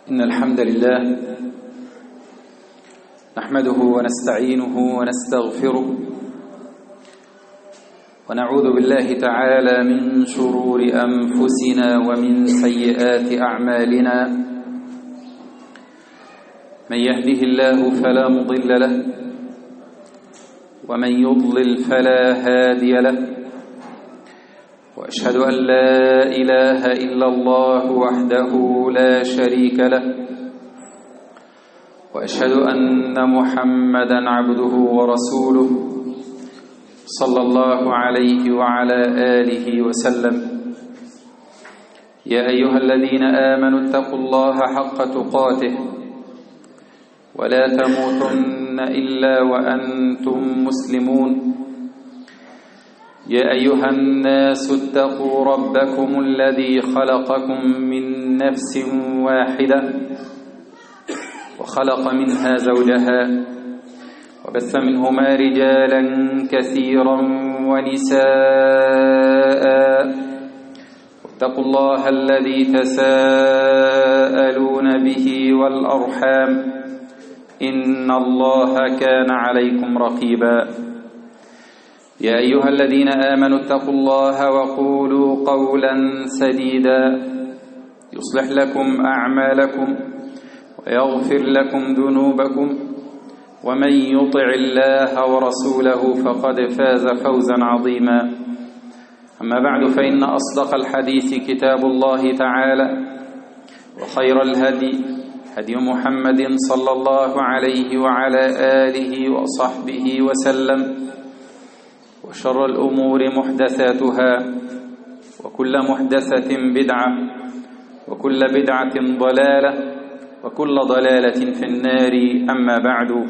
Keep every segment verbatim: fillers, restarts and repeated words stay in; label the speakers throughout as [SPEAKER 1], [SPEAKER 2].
[SPEAKER 1] إن الحمد لله نحمده ونستعينه ونستغفره ونعوذ بالله تعالى من شرور أنفسنا ومن سيئات أعمالنا. من يهده الله فلا مضل له ومن يضلل فلا هادي له، وأشهد أن لا إله إلا الله وحده لا شريك له، وأشهد أن محمدًا عبده ورسوله صلى الله عليه وعلى آله وسلم. يا أيها الذين آمنوا اتقوا الله حق تقاته ولا تموتن إلا وأنتم مسلمون. يا أيها الناس اتقوا ربكم الذي خلقكم من نفس واحدة وخلق منها زوجها وبث منهما رجالا كثيرا ونساء، واتقوا الله الذي تساءلون به والأرحام إن الله كان عليكم رقيبا. يا أيها الذين آمنوا اتقوا الله وقولوا قولا سديدا يصلح لكم أعمالكم ويغفر لكم ذنوبكم، ومن يطع الله ورسوله فقد فاز فوزا عظيما. أما بعد، فإن أصدق الحديث كتاب الله تعالى، وخير الهدي هدي محمد صلى الله عليه وعلى آله وصحبه وسلم، وشر الأمور محدثاتها، وكل محدثة بدعة، وكل بدعة ضلالة، وكل ضلالة في النار. أما بعد،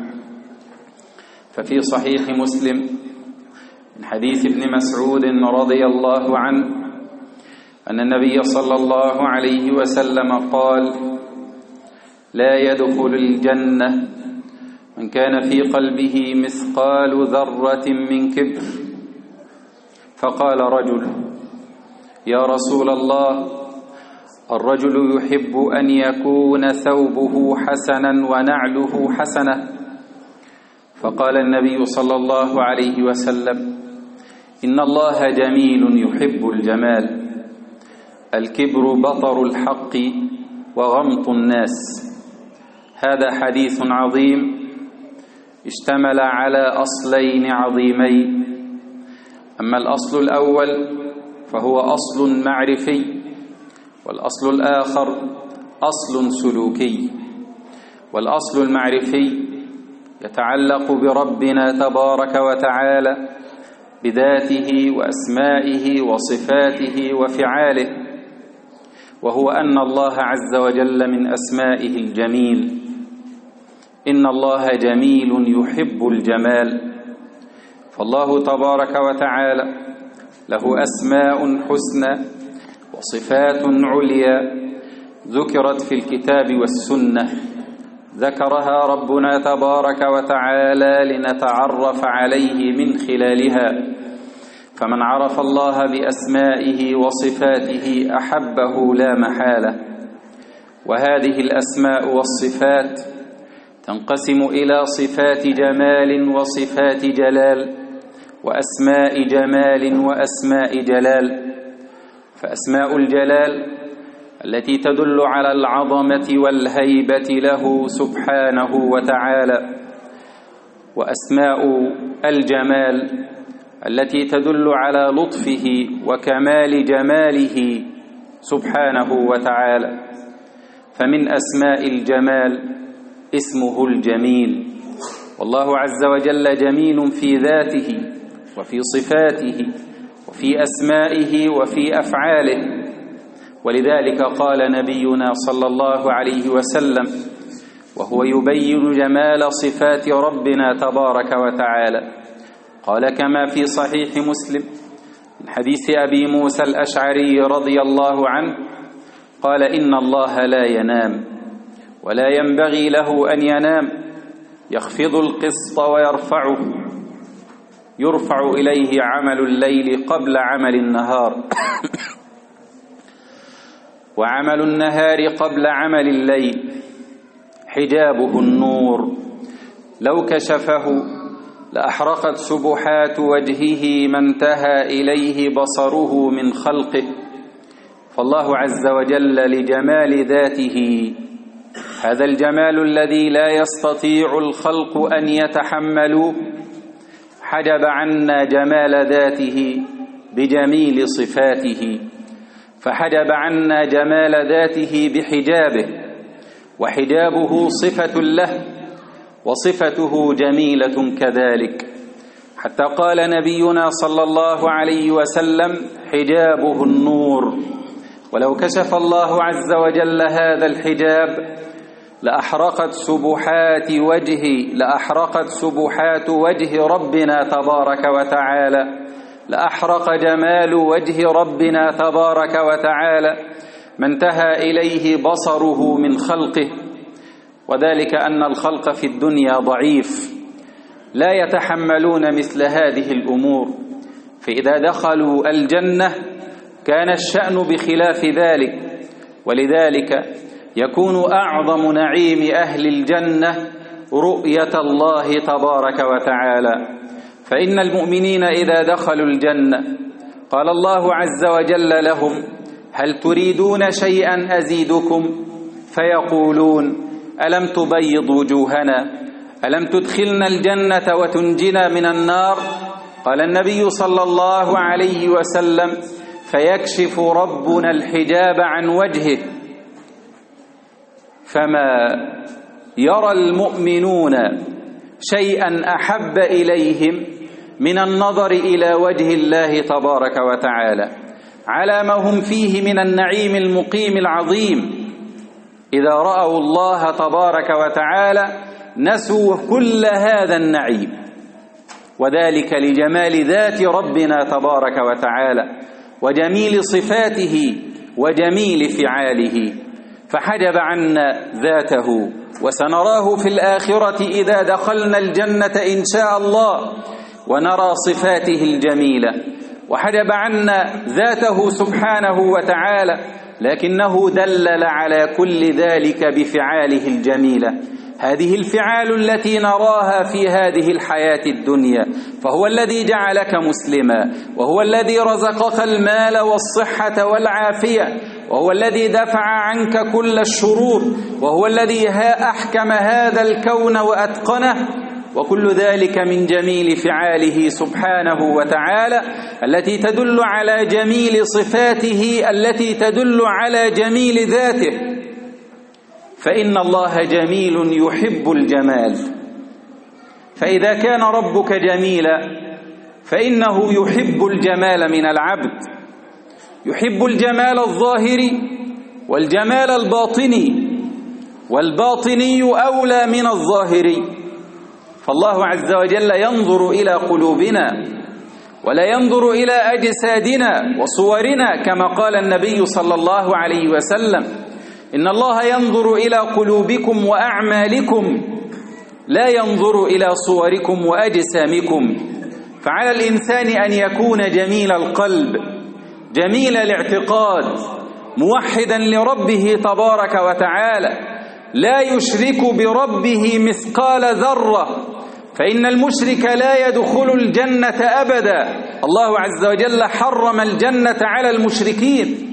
[SPEAKER 1] ففي صحيح مسلم من حديث ابن مسعود رضي الله عنه أن النبي صلى الله عليه وسلم قال: لا يدخل الجنة من كان في قلبه مثقال ذرة من كبر. فقال رجل: يا رسول الله، الرجل يحب أن يكون ثوبه حسنا ونعله حسنة. فقال النبي صلى الله عليه وسلم: إن الله جميل يحب الجمال. الكبر بطر الحق وغمط الناس. هذا حديث عظيم اشتمل على أصلين عظيمين. أما الأصل الأول فهو أصل معرفي، والأصل الآخر أصل سلوكي. والأصل المعرفي يتعلق بربنا تبارك وتعالى، بذاته وأسمائه وصفاته وفعاله، وهو أن الله عز وجل من أسمائه الجميل. إن الله جميل يحب الجمال. فالله تبارك وتعالى له أسماء حسنى وصفات عليا ذكرت في الكتاب والسنة، ذكرها ربنا تبارك وتعالى لنتعرف عليه من خلالها. فمن عرف الله بأسمائه وصفاته أحبه لا محالة. وهذه الأسماء والصفات تنقسم إلى صفات جمال وصفات جلال، وأسماء جمال وأسماء جلال. فأسماء الجلال التي تدل على العظمة والهيبة له سبحانه وتعالى، وأسماء الجمال التي تدل على لطفه وكمال جماله سبحانه وتعالى. فمن أسماء الجمال اسمه الجميل. والله عز وجل جميل في ذاته وفي صفاته وفي أسمائه وفي أفعاله. ولذلك قال نبينا صلى الله عليه وسلم وهو يبين جمال صفات ربنا تبارك وتعالى، قال كما في صحيح مسلم من حديث أبي موسى الأشعري رضي الله عنه قال: إن الله لا ينام ولا ينبغي له أن ينام، يخفض القسط ويرفعه، يرفع إليه عمل الليل قبل عمل النهار وعمل النهار قبل عمل الليل، حجابه النور، لو كشفه لأحرقت سبحات وجهه ما انتهى إليه بصره من خلقه. فالله عز وجل لجمال ذاته، هذا الجمال الذي لا يستطيع الخلق أن يتحملوه، حجب عنا جمال ذاته بجميل صفاته، فحجب عنا جمال ذاته بحجابه، وحجابه صفة له وصفته جميلة كذلك، حتى قال نبينا صلى الله عليه وسلم: حجابه النور. ولو كشف الله عز وجل هذا الحجاب لأحرقت سبحات وجهه لأحرقت سبحات وجه ربنا تبارك وتعالى، لأحرق جمال وجه ربنا تبارك وتعالى ما انتهى إليه بصره من خلقه. وذلك أن الخلق في الدنيا ضعيف، لا يتحملون مثل هذه الأمور، فإذا دخلوا الجنة كان الشأن بخلاف ذلك. ولذلك يكون أعظم نعيم أهل الجنة رؤية الله تبارك وتعالى. فإن المؤمنين إذا دخلوا الجنة قال الله عز وجل لهم: هل تريدون شيئا أزيدكم؟ فيقولون: ألم تبيض وجوهنا؟ ألم تدخلنا الجنة وتنجنا من النار؟ قال النبي صلى الله عليه وسلم: فيكشف ربنا الحجاب عن وجهه، فما يرى المؤمنون شيئا أحب إليهم من النظر إلى وجه الله تبارك وتعالى على ما هم فيه من النعيم المقيم العظيم. إذا رأوا الله تبارك وتعالى نسوا كل هذا النعيم، وذلك لجمال ذات ربنا تبارك وتعالى وجميل صفاته وجميل فعاله، فحجب عنا ذاته. وسنراه في الآخرة إذا دخلنا الجنة إن شاء الله ونرى صفاته الجميلة، وحجب عنا ذاته سبحانه وتعالى، لكنه دلل على كل ذلك بفعاله الجميلة، هذه الفعال التي نراها في هذه الحياة الدنيا. فهو الذي جعلك مسلما، وهو الذي رزقك المال والصحة والعافية، وهو الذي دفع عنك كل الشرور، وهو الذي أحكم هذا الكون وأتقنه، وكل ذلك من جميل فعاله سبحانه وتعالى التي تدل على جميل صفاته التي تدل على جميل ذاته. فإن الله جميل يحب الجمال، فإذا كان ربك جميلا فإنه يحب الجمال من العبد، يحب الجمال الظاهري والجمال الباطني، والباطني أولى من الظاهري. فالله عز وجل ينظر إلى قلوبنا ولا ينظر إلى أجسادنا وصورنا، كما قال النبي صلى الله عليه وسلم: إن الله ينظر إلى قلوبكم وأعمالكم لا ينظر إلى صوركم وأجسامكم. فعلى الإنسان أن يكون جميل القلب جميل الاعتقاد موحدا لربه تبارك وتعالى، لا يشرك بربه مثقال ذرة، فإن المشرك لا يدخل الجنة أبدا. الله عز وجل حرم الجنة على المشركين.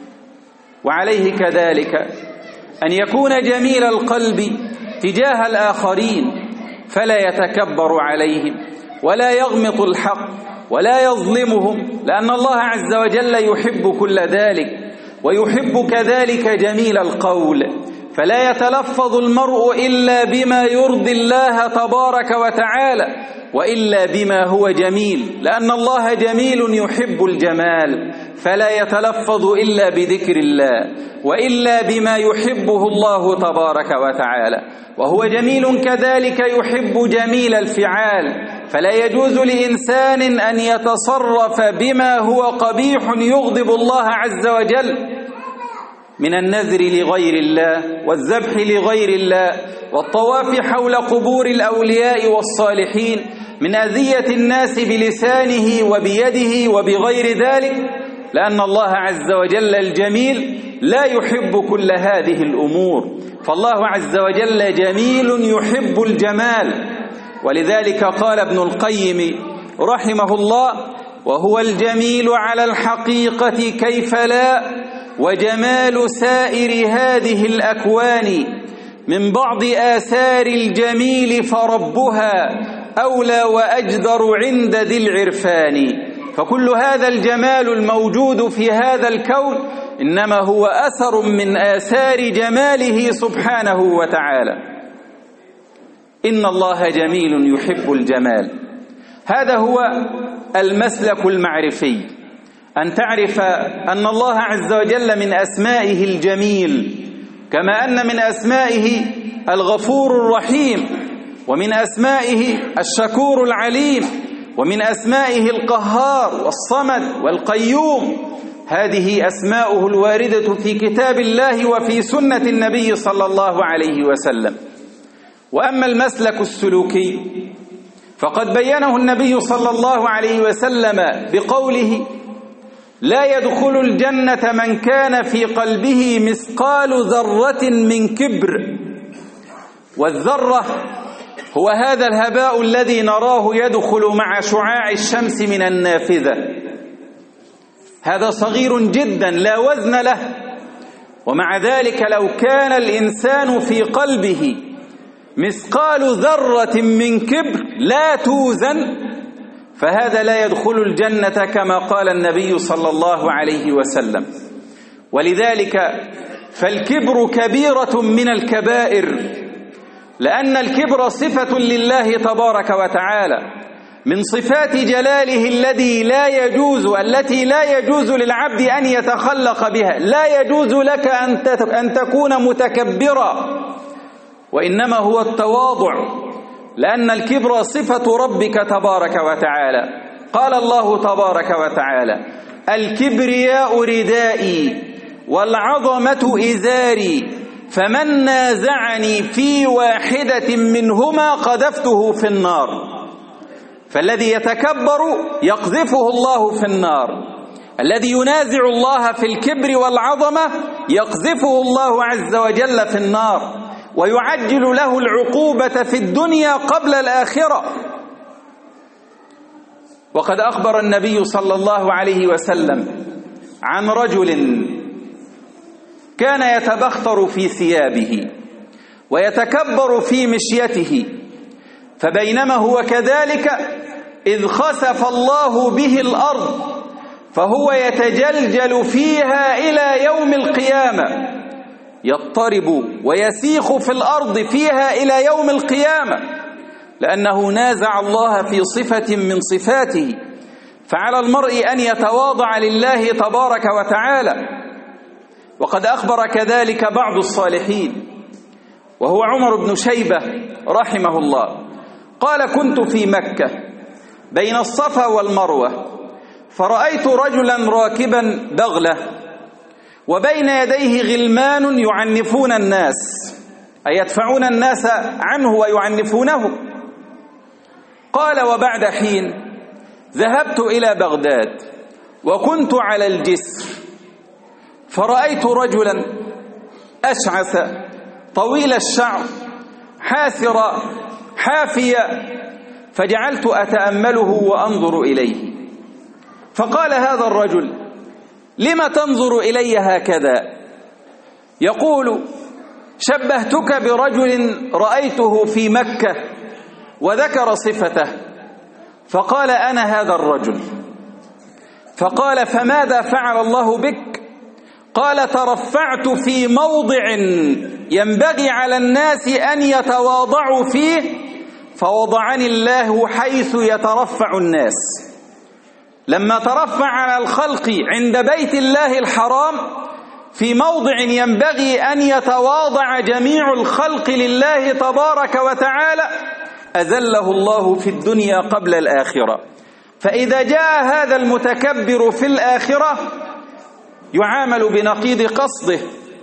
[SPEAKER 1] وعليه كذلك أن يكون جميل القلب تجاه الآخرين، فلا يتكبر عليهم ولا يغمط الحق ولا يظلمهم، لأن الله عز وجل يحب كل ذلك، ويحب كذلك جميل القول، فلا يتلفظ المرء إلا بما يرضي الله تبارك وتعالى وإلا بما هو جميل، لأن الله جميل يحب الجمال، فلا يتلفظ إلا بذكر الله وإلا بما يحبه الله تبارك وتعالى. وهو جميل كذلك يحب جميل الفعال، فلا يجوز لإنسان أن يتصرف بما هو قبيح يغضب الله عز وجل من النذر لغير الله والذبح لغير الله والطواف حول قبور الأولياء والصالحين، من أذية الناس بلسانه وبيده وبغير ذلك، لأن الله عز وجل الجميل لا يحب كل هذه الأمور، فالله عز وجل جميل يحب الجمال. ولذلك قال ابن القيم رحمه الله: وهو الجميل على الحقيقة كيف لا، وجمال سائر هذه الأكوان من بعض آثار الجميل فربها أولى وأجدر عند ذي العرفان. فكل هذا الجمال الموجود في هذا الكون إنما هو أثر من آثار جماله سبحانه وتعالى. إن الله جميل يحب الجمال. هذا هو المسلك المعرفي، أن تعرف أن الله عز وجل من أسمائه الجميل، كما أن من أسمائه الغفور الرحيم، ومن أسمائه الشكور العليم، ومن أسمائه القهار والصمد والقيوم. هذه أسماؤه الواردة في كتاب الله وفي سنة النبي صلى الله عليه وسلم. وأما المسلك السلوكي فقد بينه النبي صلى الله عليه وسلم بقوله: لا يدخل الجنة من كان في قلبه مثقال ذرة من كبر. والذرة هو هذا الهباء الذي نراه يدخل مع شعاع الشمس من النافذة، هذا صغير جدا لا وزن له، ومع ذلك لو كان الإنسان في قلبه مثقال ذرة من كبر لا توزن فهذا لا يدخل الجنة كما قال النبي صلى الله عليه وسلم. ولذلك فالكبر كبيرة من الكبائر، لأن الكبر صفة لله تبارك وتعالى من صفات جلاله الذي لا يجوز التي لا يجوز للعبد أن يتخلق بها. لا يجوز لك أن تكون متكبرا، وإنما هو التواضع، لأن الكبر صفة ربك تبارك وتعالى. قال الله تبارك وتعالى: الكبرياء ردائي والعظمة إزاري فمن نازعني في واحدة منهما قذفته في النار. فالذي يتكبر يقذفه الله في النار، الذي ينازع الله في الكبر والعظمة يقذفه الله عز وجل في النار، ويعجل له العقوبة في الدنيا قبل الآخرة. وقد أخبر النبي صلى الله عليه وسلم عن رجل كان يتبختر في ثيابه ويتكبر في مشيته، فبينما هو كذلك إذ خسف الله به الأرض فهو يتجلجل فيها إلى يوم القيامة، يضطرب ويسيخ في الأرض فيها إلى يوم القيامة، لأنه نازع الله في صفة من صفاته. فعلى المرء أن يتواضع لله تبارك وتعالى. وقد أخبر كذلك بعض الصالحين وهو عمر بن شيبة رحمه الله قال: كنت في مكة بين الصفا والمروة فرأيت رجلا راكبا بغلة وبين يديه غلمان يعنفون الناس، أي يدفعون الناس عنه ويعنفونه. قال: وبعد حين ذهبت إلى بغداد وكنت على الجسر فرأيت رجلا أشعث طويل الشعر حاسر حافية، فجعلت أتأمله وأنظر إليه. فقال هذا الرجل: لم تنظر إلي هكذا؟ يقول: شبهتك برجل رأيته في مكة، وذكر صفته. فقال: أنا هذا الرجل. فقال: فماذا فعل الله بك؟ قال: ترفعت في موضع ينبغي على الناس أن يتواضعوا فيه فوضعني الله حيث يترفع الناس. لما ترفع على الخلق عند بيت الله الحرام في موضع ينبغي أن يتواضع جميع الخلق لله تبارك وتعالى أذله الله في الدنيا قبل الآخرة. فإذا جاء هذا المتكبر في الآخرة يعامل بنقيض قصده،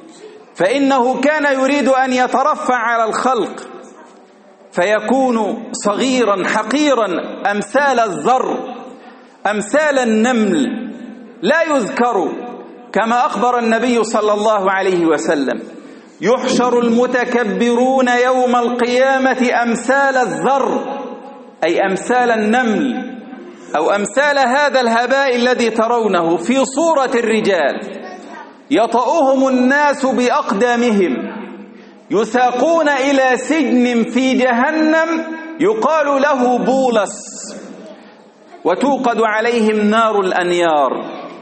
[SPEAKER 1] فإنه كان يريد أن يترفع على الخلق فيكون صغيرا حقيرا أمثال الذر، أمثال النمل، لا يذكر كما أخبر النبي صلى الله عليه وسلم: يحشر المتكبرون يوم القيامة أمثال الذر، أي أمثال النمل أو أمثال هذا الهباء الذي ترونه في صورة الرجال، يطأهم الناس بأقدامهم، يساقون إلى سجن في جهنم يقال له بولس، وتوقد عليهم نار الأنيار،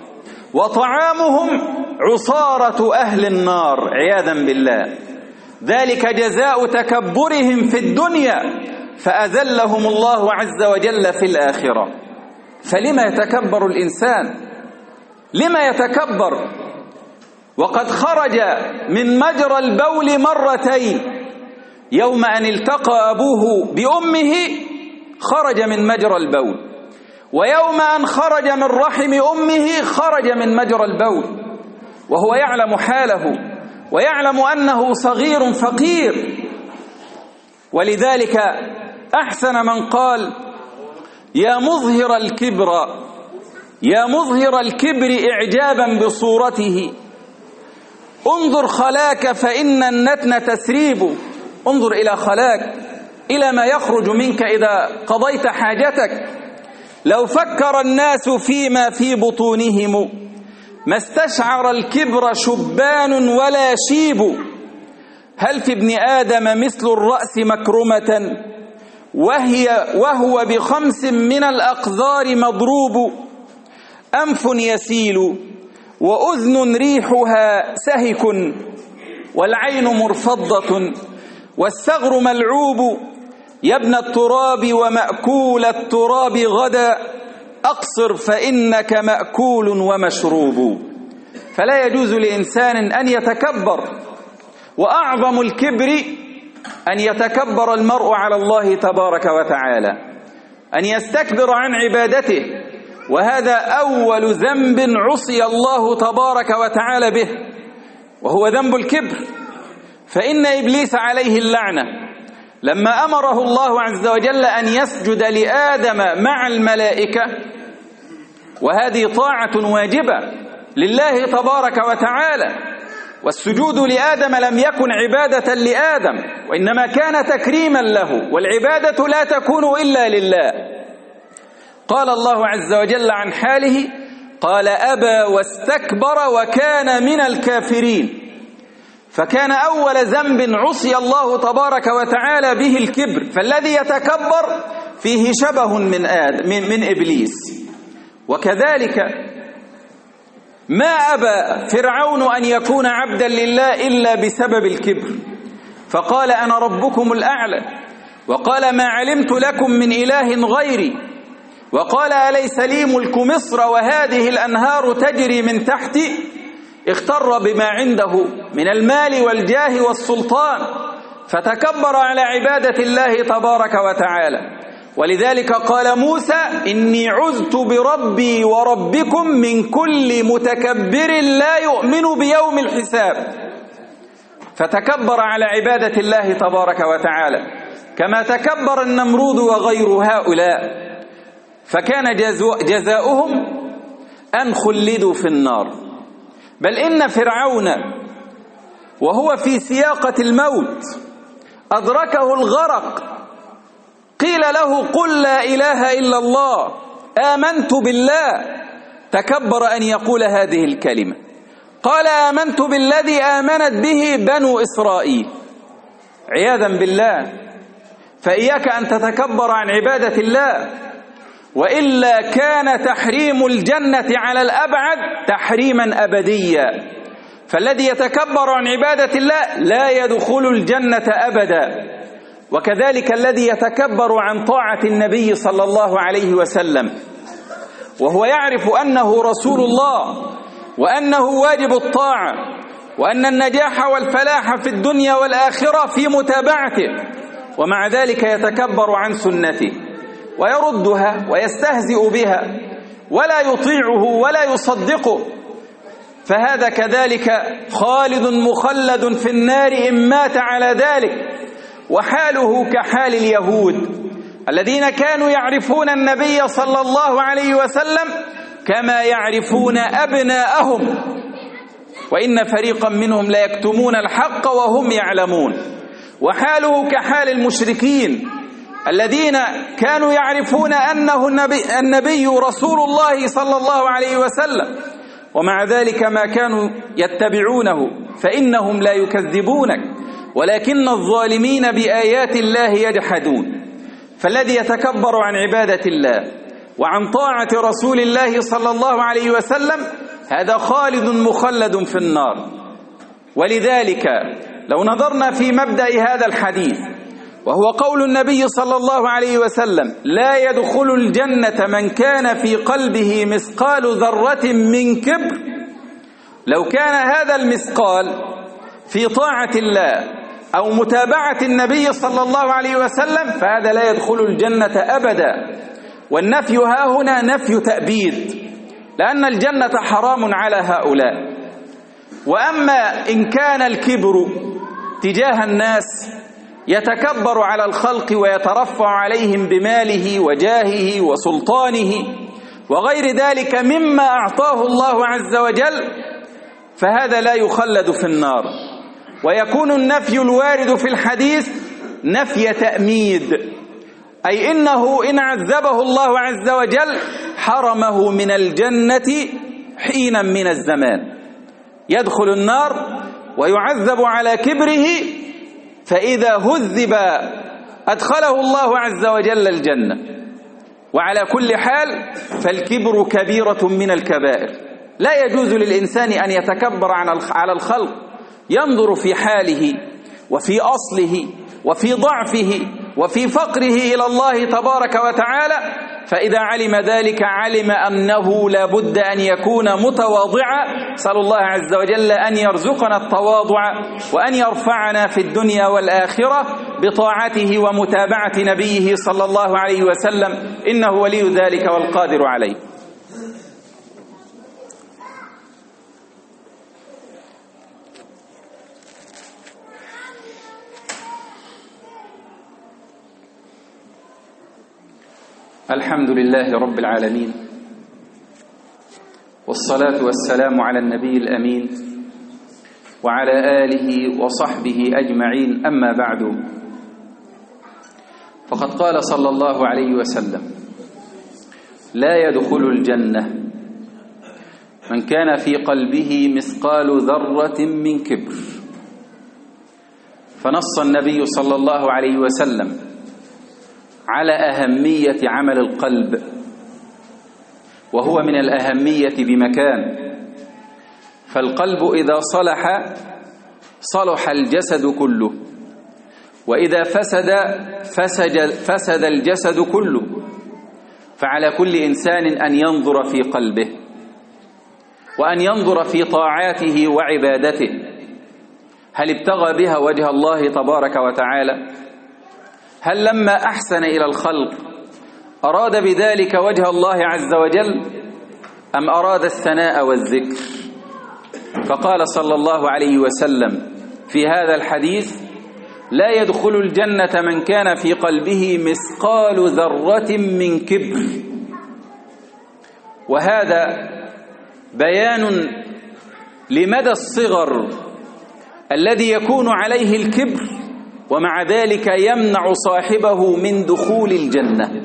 [SPEAKER 1] وطعامهم عصارة أهل النار عياذا بالله. ذلك جزاء تكبرهم في الدنيا فأذلهم الله عز وجل في الآخرة. فلما يتكبر الإنسان؟ لما يتكبر وقد خرج من مجرى البول مرتين؟ يوم أن التقى أبوه بأمه خرج من مجرى البول، ويوم أن خرج من رحم أمه خرج من مجرى البول، وهو يعلم حاله ويعلم أنه صغير فقير. ولذلك أحسن من قال: يا مظهر الكبر يا مظهر الكبر إعجابا بصورته، انظر خلاك فإن النتن تسريب. انظر إلى خلاك، إلى ما يخرج منك إذا قضيت حاجتك. لو فكر الناس فيما في بطونهم ما استشعر الكبر شبان ولا شيب. هل في ابن آدم مثل الرأس مكرمة وهي وهو بخمس من الأقذار مضروب. أنف يسيل وأذن ريحها سهك والعين مرفضة والثغر ملعوب. يا ابن التراب ومأكول التراب غدا أقصر فإنك مأكول ومشروب. فلا يجوز لإنسان أن يتكبر، وأعظم الكبر أن يتكبر المرء على الله تبارك وتعالى، أن يستكبر عن عبادته، وهذا أول ذنب عصي الله تبارك وتعالى به، وهو ذنب الكبر. فإن إبليس عليه اللعنة لما أمره الله عز وجل أن يسجد لآدم مع الملائكة، وهذه طاعة واجبة لله تبارك وتعالى، والسجود لآدم لم يكن عبادة لآدم، وإنما كان تكريما له، والعبادة لا تكون إلا لله. قال الله عز وجل عن حاله: قال أبى واستكبر وكان من الكافرين. فكان أول ذنب عصي الله تبارك وتعالى به الكبر، فالذي يتكبر فيه شبه من آدم من, من إبليس. وكذلك ما أبى فرعون أن يكون عبدا لله إلا بسبب الكبر، فقال: أنا ربكم الأعلى، وقال: ما علمت لكم من إله غيري، وقال: أليس لي ملك مصر وهذه الأنهار تجري من تحتي. اغتر بما عنده من المال والجاه والسلطان، فتكبر على عبادة الله تبارك وتعالى. ولذلك قال موسى: إني عذت بربي وربكم من كل متكبر لا يؤمن بيوم الحساب. فتكبر على عبادة الله تبارك وتعالى كما تكبر النمرود وغير هؤلاء، فكان جزاؤهم أن خلدوا في النار. بل إن فرعون وهو في سياقة الموت أدركه الغرق، قيل له: قل لا إله إلا الله آمنت بالله. تكبر أن يقول هذه الكلمة، قال: آمنت بالذي آمنت به بنو إسرائيل، عياذا بالله. فإياك أن تتكبر عن عبادة الله، وإلا كان تحريم الجنة على الأبعد تحريما أبديا. فالذي يتكبر عن عبادة الله لا يدخل الجنة أبدا. وكذلك الذي يتكبر عن طاعة النبي صلى الله عليه وسلم وهو يعرف أنه رسول الله، وأنه واجب الطاعة، وأن النجاح والفلاح في الدنيا والآخرة في متابعته، ومع ذلك يتكبر عن سنته ويردها ويستهزئ بها ولا يطيعه ولا يصدقه، فهذا كذلك خالد مخلد في النار إن مات على ذلك. وحاله كحال اليهود الذين كانوا يعرفون النبي صلى الله عليه وسلم كما يعرفون أبناءهم، وإن فريقا منهم لا يكتمون الحق وهم يعلمون. وحاله كحال المشركين الذين كانوا يعرفون أنه النبي, النبي رسول الله صلى الله عليه وسلم، ومع ذلك ما كانوا يتبعونه، فإنهم لا يكذبونك ولكن الظالمين بآيات الله يجحدون. فالذي يتكبر عن عبادة الله وعن طاعة رسول الله صلى الله عليه وسلم هذا خالد مخلد في النار. ولذلك لو نظرنا في مبدأ هذا الحديث، وهو قول النبي صلى الله عليه وسلم: لا يدخل الجنة من كان في قلبه مثقال ذرة من كبر، لو كان هذا المثقال في طاعة الله أو متابعة النبي صلى الله عليه وسلم فهذا لا يدخل الجنة أبدا. والنفي ها هنا نفي تأبيد، لأن الجنة حرام على هؤلاء. وأما إن كان الكبر تجاه الناس يتكبر على الخلق ويترفع عليهم بماله وجاهه وسلطانه وغير ذلك مما أعطاه الله عز وجل، فهذا لا يخلد في النار. ويكون النفي الوارد في الحديث نفي تأميد، أي إنه إن عذبه الله عز وجل حرمه من الجنة حينا من الزمان، يدخل النار ويعذب على كبره، فإذا هذب أدخله الله عز وجل الجنة. وعلى كل حال فالكبر كبيرة من الكبائر، لا يجوز للإنسان أن يتكبر على الخلق، ينظر في حاله وفي أصله وفي ضعفه وفي فقره إلى الله تبارك وتعالى، فإذا علم ذلك علم أنه لا بد أن يكون متواضعا. صلى الله عز وجل أن يرزقنا التواضع وأن يرفعنا في الدنيا والآخرة بطاعته ومتابعة نبيه صلى الله عليه وسلم، إنه ولي ذلك والقادر عليه. الحمد لله رب العالمين، والصلاة والسلام على النبي الأمين وعلى آله وصحبه أجمعين. أما بعد، فقد قال صلى الله عليه وسلم: لا يدخل الجنة من كان في قلبه مثقال ذرة من كبر. فنص النبي صلى الله عليه وسلم على أهمية عمل القلب، وهو من الأهمية بمكان. فالقلب إذا صلح صلح الجسد كله، وإذا فسد فسد, فسد الجسد كله. فعلى كل إنسان أن ينظر في قلبه، وأن ينظر في طاعاته وعبادته، هل ابتغى بها وجه الله تبارك وتعالى؟ هل لما أحسن إلى الخلق أراد بذلك وجه الله عز وجل، أم أراد الثناء والذكر؟ فقال صلى الله عليه وسلم في هذا الحديث: لا يدخل الجنة من كان في قلبه مثقال ذرة من كبر. وهذا بيان لمدى الصغر الذي يكون عليه الكبر، ومع ذلك يمنع صاحبه من دخول الجنة.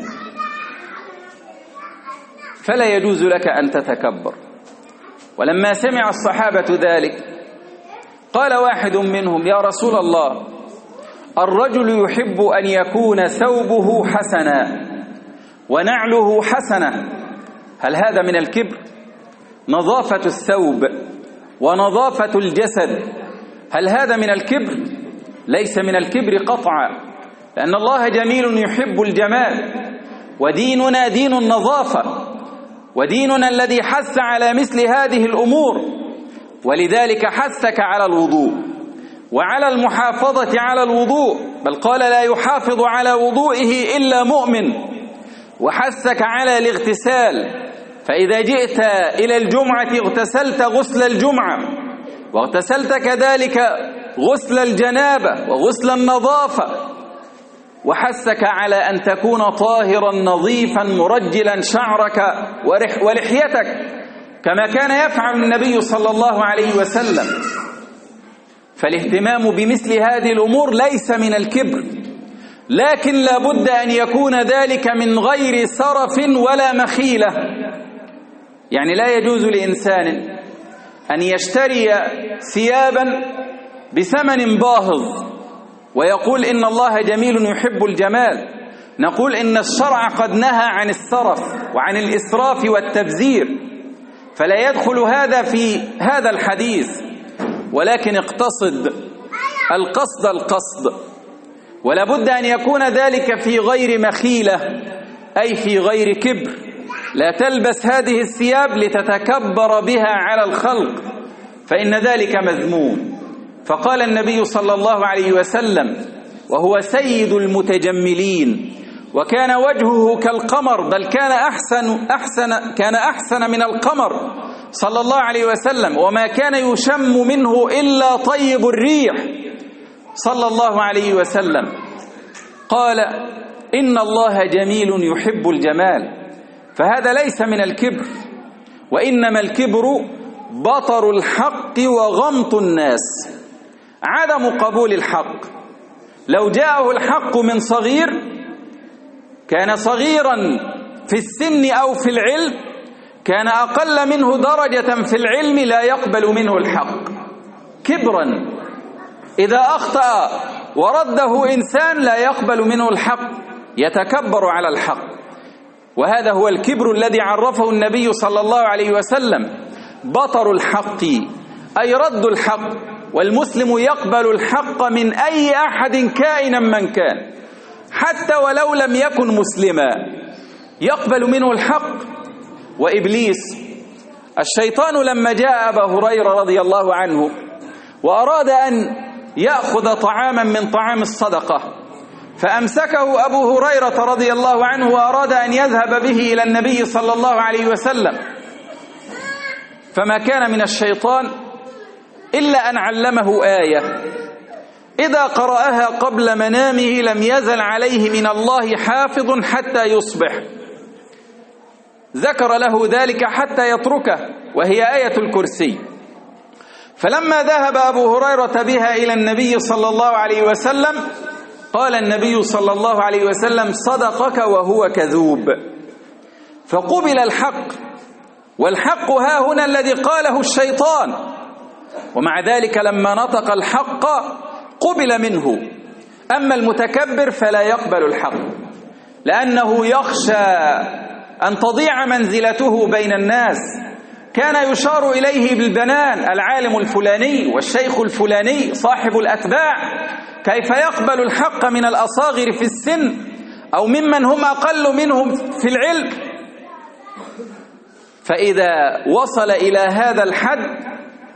[SPEAKER 1] فلا يجوز لك أن تتكبر. ولما سمع الصحابة ذلك قال واحد منهم: يا رسول الله، الرجل يحب أن يكون ثوبه حسنا ونعله حسنة، هل هذا من الكبر؟ نظافة الثوب ونظافة الجسد، هل هذا من الكبر؟ ليس من الكبر قطعا، لأن الله جميل يحب الجمال، وديننا دين النظافة، وديننا الذي حث على مثل هذه الأمور. ولذلك حثك على الوضوء وعلى المحافظة على الوضوء، بل قال: لا يحافظ على وضوئه إلا مؤمن. وحثك على الاغتسال، فإذا جئت إلى الجمعة اغتسلت غسل الجمعة، واغتسلت كذلك غسل الجنابة وغسل النظافة. وحثك على أن تكون طاهرا نظيفا مرجلا شعرك ولحيتك، كما كان يفعل النبي صلى الله عليه وسلم. فالاهتمام بمثل هذه الأمور ليس من الكبر، لكن لا بد أن يكون ذلك من غير سرف ولا مخيلة. يعني لا يجوز لإنسان أن يشتري ثيابا بثمن باهظ ويقول إن الله جميل يحب الجمال. نقول إن الشرع قد نهى عن السرف وعن الإسراف والتبذير، فلا يدخل هذا في هذا الحديث، ولكن اقتصد القصد القصد، ولا بد أن يكون ذلك في غير مخيلة، أي في غير كبر. لا تلبس هذه الثياب لتتكبر بها على الخلق، فإن ذلك مذموم. فقال النبي صلى الله عليه وسلم وهو سيد المتجملين، وكان وجهه كالقمر، بل كان أحسن, أحسن, كان أحسن من القمر صلى الله عليه وسلم، وما كان يشم منه إلا طيب الريح صلى الله عليه وسلم. قال إن الله جميل يحب الجمال، فهذا ليس من الكبر، وإنما الكبر بطر الحق وغمط الناس، عدم قبول الحق. لو جاءه الحق من صغير، كان صغيرا في السن أو في العلم، كان أقل منه درجة في العلم لا يقبل منه الحق كبرا. إذا أخطأ ورده إنسان لا يقبل منه الحق، يتكبر على الحق. وهذا هو الكبر الذي عرفه النبي صلى الله عليه وسلم، بطر الحق أي رد الحق. والمسلم يقبل الحق من أي أحد كائنا من كان، حتى ولو لم يكن مسلما يقبل منه الحق. وإبليس الشيطان لما جاء أبا هريرة رضي الله عنه وأراد أن يأخذ طعاما من طعام الصدقة، فأمسكه أبو هريرة رضي الله عنه وأراد أن يذهب به إلى النبي صلى الله عليه وسلم، فما كان من الشيطان إلا أن علمه آية إذا قرأها قبل منامه لم يزل عليه من الله حافظ حتى يصبح. ذكر له ذلك حتى يتركه، وهي آية الكرسي. فلما ذهب أبو هريرة بها إلى النبي صلى الله عليه وسلم قال النبي صلى الله عليه وسلم صدقك وهو كذوب، فقبل الحق. والحق ها هنا الذي قاله الشيطان، ومع ذلك لما نطق الحق قبل منه. أما المتكبر فلا يقبل الحق، لأنه يخشى أن تضيع منزلته بين الناس. كان يشار إليه بالبنان، العالم الفلاني والشيخ الفلاني صاحب الأتباع، كيف يقبل الحق من الأصاغر في السن أو ممن هم أقل منهم في العلم؟ فإذا وصل إلى هذا الحد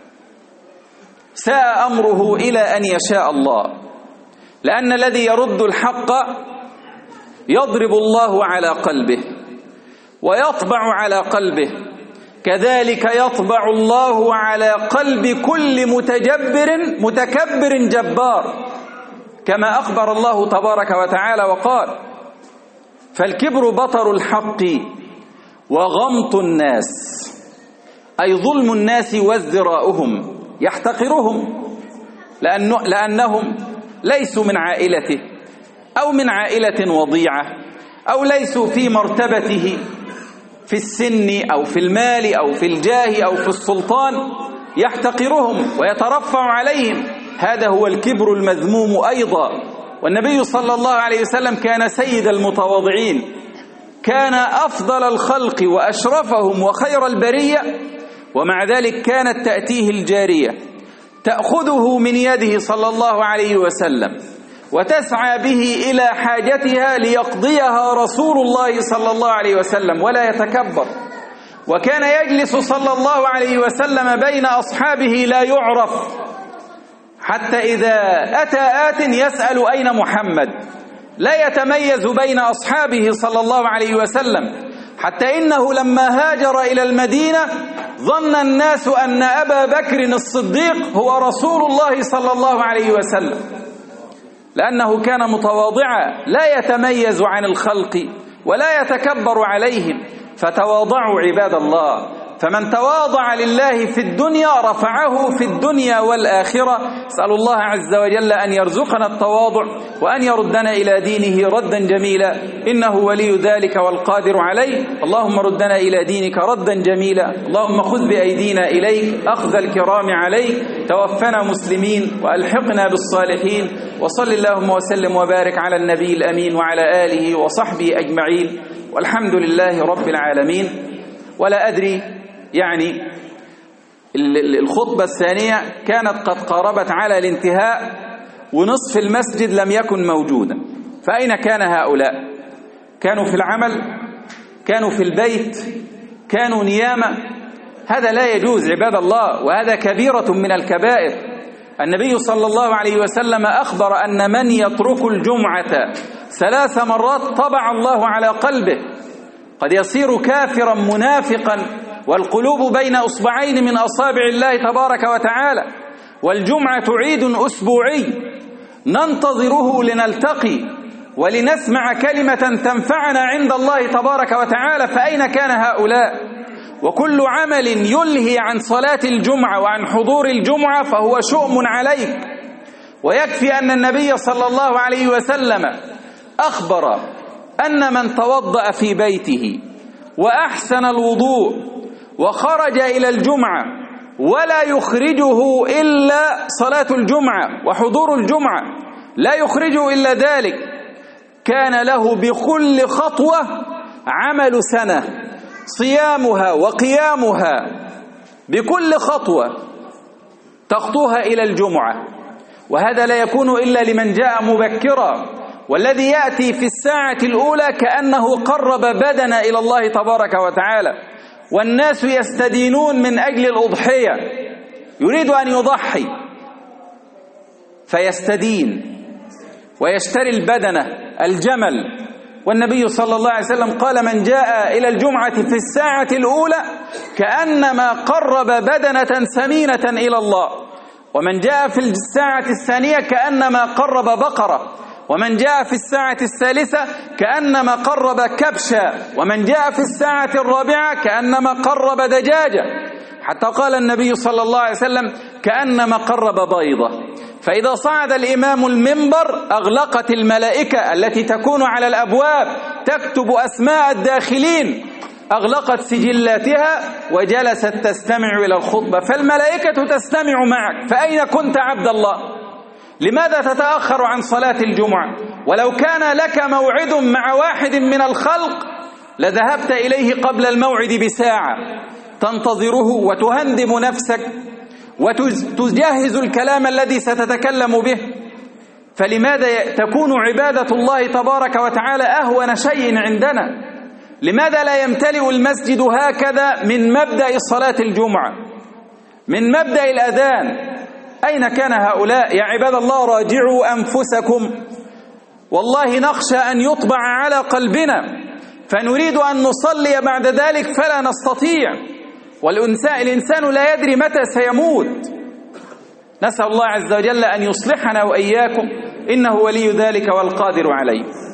[SPEAKER 1] ساء أمره إلى أن يشاء الله، لأن الذي يرد الحق يضرب الله على قلبه ويطبع على قلبه، كذلك يطبع الله على قلب كل متجبر متكبر جبار، كما أخبر الله تبارك وتعالى وقال: فالكبر بطر الحق وغمط الناس، أي ظلم الناس وازدراؤهم، يحتقرهم لأنه لأنهم ليسوا من عائلته أو من عائلة وضيعة، أو ليسوا في مرتبته في السن أو في المال أو في الجاه أو في السلطان، يحتقرهم ويترفع عليهم. هذا هو الكبر المذموم أيضا. والنبي صلى الله عليه وسلم كان سيد المتواضعين، كان أفضل الخلق وأشرفهم وخير البرية، ومع ذلك كانت تأتيه الجارية تأخذه من يده صلى الله عليه وسلم وتسعى به إلى حاجتها ليقضيها رسول الله صلى الله عليه وسلم ولا يتكبر. وكان يجلس صلى الله عليه وسلم بين أصحابه لا يعرف، حتى إذا أتى آت يسأل أين محمد، لا يتميز بين أصحابه صلى الله عليه وسلم، حتى إنه لما هاجر إلى المدينة ظن الناس أن أبا بكر الصديق هو رسول الله صلى الله عليه وسلم، لأنه كان متواضعا لا يتميز عن الخلق ولا يتكبر عليهم. فتواضعوا عباد الله، فمن تواضع لله في الدنيا رفعه في الدنيا والآخرة. أسأل الله عز وجل أن يرزقنا التواضع وأن يردنا إلى دينه ردا جميلا، إنه ولي ذلك والقادر عليه. اللهم ردنا إلى دينك ردا جميلا، اللهم خذ بأيدينا إليك أخذ الكرام عليك، توفنا مسلمين وألحقنا بالصالحين. وصل اللهم وسلم وبارك على النبي الأمين وعلى آله وصحبه أجمعين، والحمد لله رب العالمين. ولا أدري يعني الخطبة الثانية كانت قد قاربت على الانتهاء ونصف المسجد لم يكن موجودا، فأين كان هؤلاء؟ كانوا في العمل؟ كانوا في البيت؟ كانوا نياما؟ هذا لا يجوز عباد الله، وهذا كبيرة من الكبائر. النبي صلى الله عليه وسلم أخبر أن من يترك الجمعة ثلاث مرات طبع الله على قلبه، قد يصير كافرا منافقا والقلوب بين أصبعين من أصابع الله تبارك وتعالى. والجمعة عيد أسبوعي ننتظره لنلتقي ولنسمع كلمة تنفعنا عند الله تبارك وتعالى، فأين كان هؤلاء؟ وكل عمل يلهي عن صلاة الجمعة وعن حضور الجمعة فهو شؤم عليك. ويكفي أن النبي صلى الله عليه وسلم أخبر أن من توضأ في بيته وأحسن الوضوء وخرج إلى الجمعة ولا يخرجه إلا صلاة الجمعة وحضور الجمعة، لا يخرجه إلا ذلك، كان له بكل خطوة عمل سنة صيامها وقيامها، بكل خطوة تخطوها إلى الجمعة. وهذا لا يكون إلا لمن جاء مبكرا، والذي يأتي في الساعة الأولى كأنه قرب بدنا إلى الله تبارك وتعالى. والناس يستدينون من أجل الأضحية، يريد أن يضحي فيستدين ويشتري البدنة الجمل. والنبي صلى الله عليه وسلم قال: من جاء إلى الجمعة في الساعة الأولى كأنما قرب بدنة سمينة إلى الله، ومن جاء في الساعة الثانية كأنما قرب بقرة، ومن جاء في الساعة الثالثة كأنما قرب كبشا، ومن جاء في الساعة الرابعة كأنما قرب دجاجة، حتى قال النبي صلى الله عليه وسلم: كأنما قرب بيضة. فإذا صعد الإمام المنبر أغلقت الملائكة التي تكون على الأبواب تكتب أسماء الداخلين، أغلقت سجلاتها وجلست تستمع إلى الخطبة، فالملائكة تستمع معك. فأين كنت عبد الله؟ لماذا تتأخر عن صلاة الجمعة؟ ولو كان لك موعد مع واحد من الخلق لذهبت إليه قبل الموعد بساعة تنتظره وتهندم نفسك وتجهز الكلام الذي ستتكلم به. فلماذا تكون عبادة الله تبارك وتعالى أهون شيء عندنا؟ لماذا لا يمتلئ المسجد هكذا من مبدأ صلاة الجمعة، من مبدأ الأذان؟ أين كان هؤلاء؟ يا عباد الله راجعوا أنفسكم، والله نخشى أن يطبع على قلبنا فنريد أن نصلي بعد ذلك فلا نستطيع، والإنسان لا يدري متى سيموت. نسأل الله عز وجل أن يصلحنا وإياكم، إنه ولي ذلك والقادر عليه.